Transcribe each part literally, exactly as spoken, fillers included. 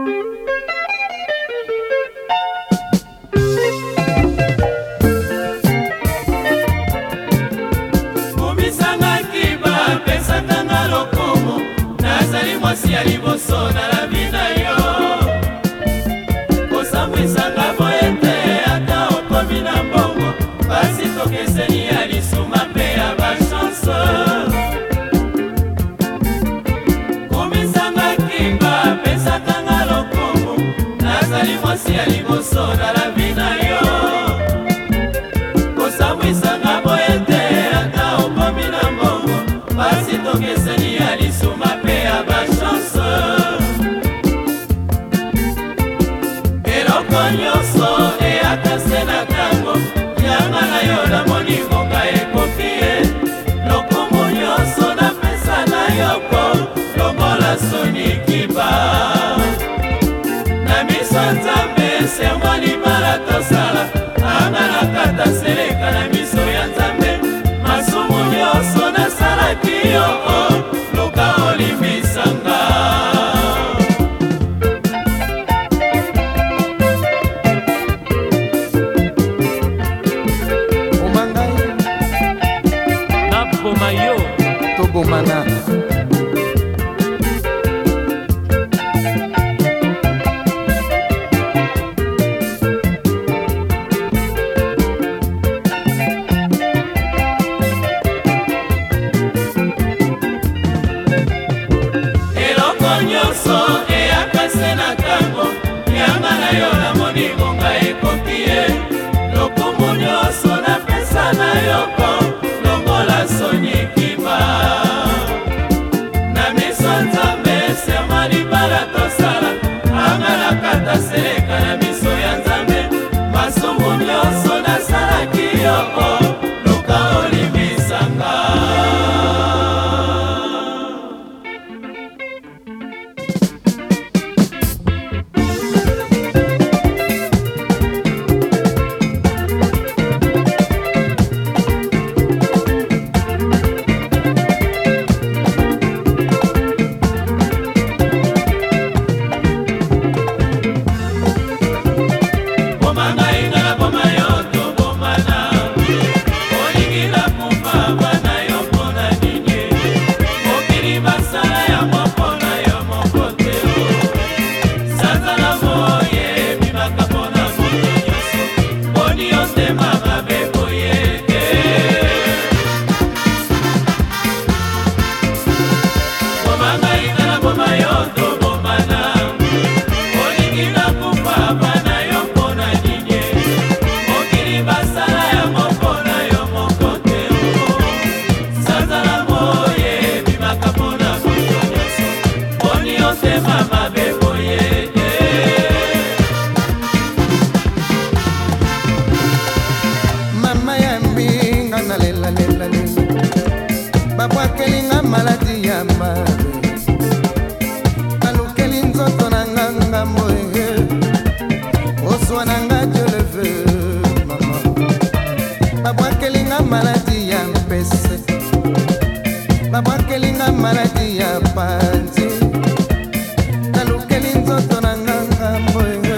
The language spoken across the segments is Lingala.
mwasi ya liboso na la bina yo kosambwisanga boyete ata okomi na mbongo basi tokeseni ya lisuma mpe ya bachanse komisanga kimba pesakanga lokumu nazali mwasi ya liboso na la bina yo kosambwisanga boyete ata okomi na mbongo basi tokeseni ya lisuma mpe ya bachanse eloko nyonso eyakase na ntango yanga na yo namoni ngonga ekoki ye lokumu nyonso napesa na yo po lokola soni kiba na miso nzambe sermo libala tosala anga nakata seleka na miso ya nzambe masumu nyonso nasalaki yo luka olimbisanga Mayo tobomana eloko nyonso eyakase na ntango yanga na yo namoni ngonga ekoki ye lokumu nyonso napesa na yo soni kiba na miso nzambe serma libala tosala anga nakata seleka na miso ya nzambe masumu nyonso nasalaki yo luka olimbisanga babwakelinga maladi ya mabe balukeli nzoto na nga ngambo eye oswa na nga je le veux mama babwakelinga maladi ya mpese babwakelinga maladi ya panzi balukeli nzoto na nga ngambo eye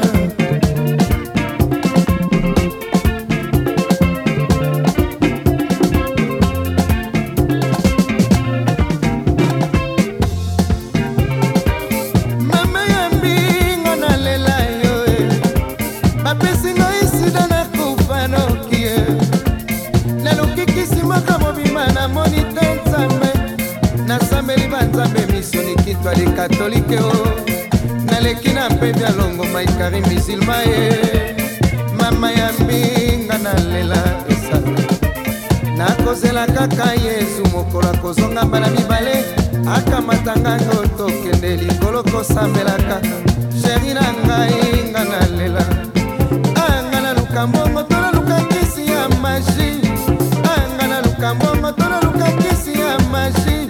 twali katolike o naleki na mpe bya longo maikari misilma ye mama ya mbinga nalela esala nakozela kaka yesu mokolo akozonga mbala mibale akamatanga ngo tokende likolo kosambelaka sheri na ngai nga nalela anga naluka mbongo to naluka kisi ya magi anga naluka mbongo to naluka kisi ya magi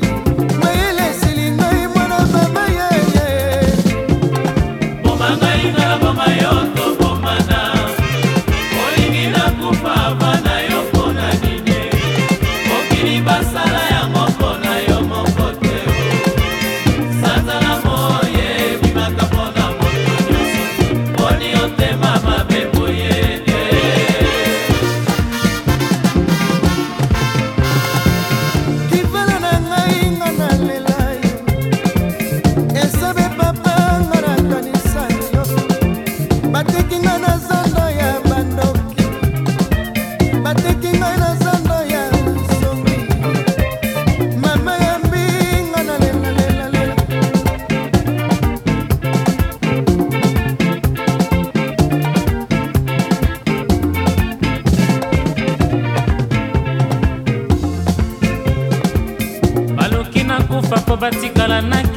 basala yango mpona yo moko te sanzala moye bimaka mpona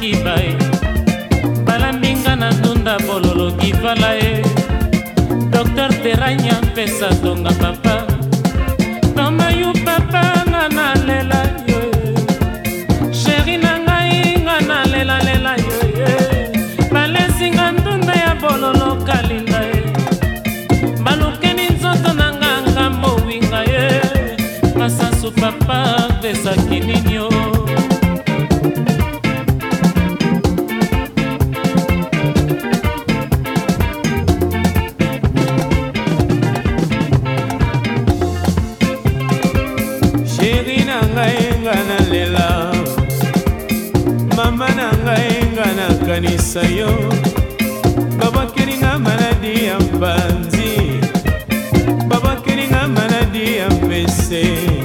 makiba e balambinga na ndunda bololo kivala e Docteur Teranya pesa tonga papa Mama yu papa nga na lela yo Chéri na ngai nga na lela lela yo Balesinga ndunda ya bololo kalinga e Balukeni nzoto na nganga mowinga e Masasu papa pesa kininyo Mama na ngai nga na kanisa yo babakeli nga maladi ya mbanzi babakeli nga maladi ya mpese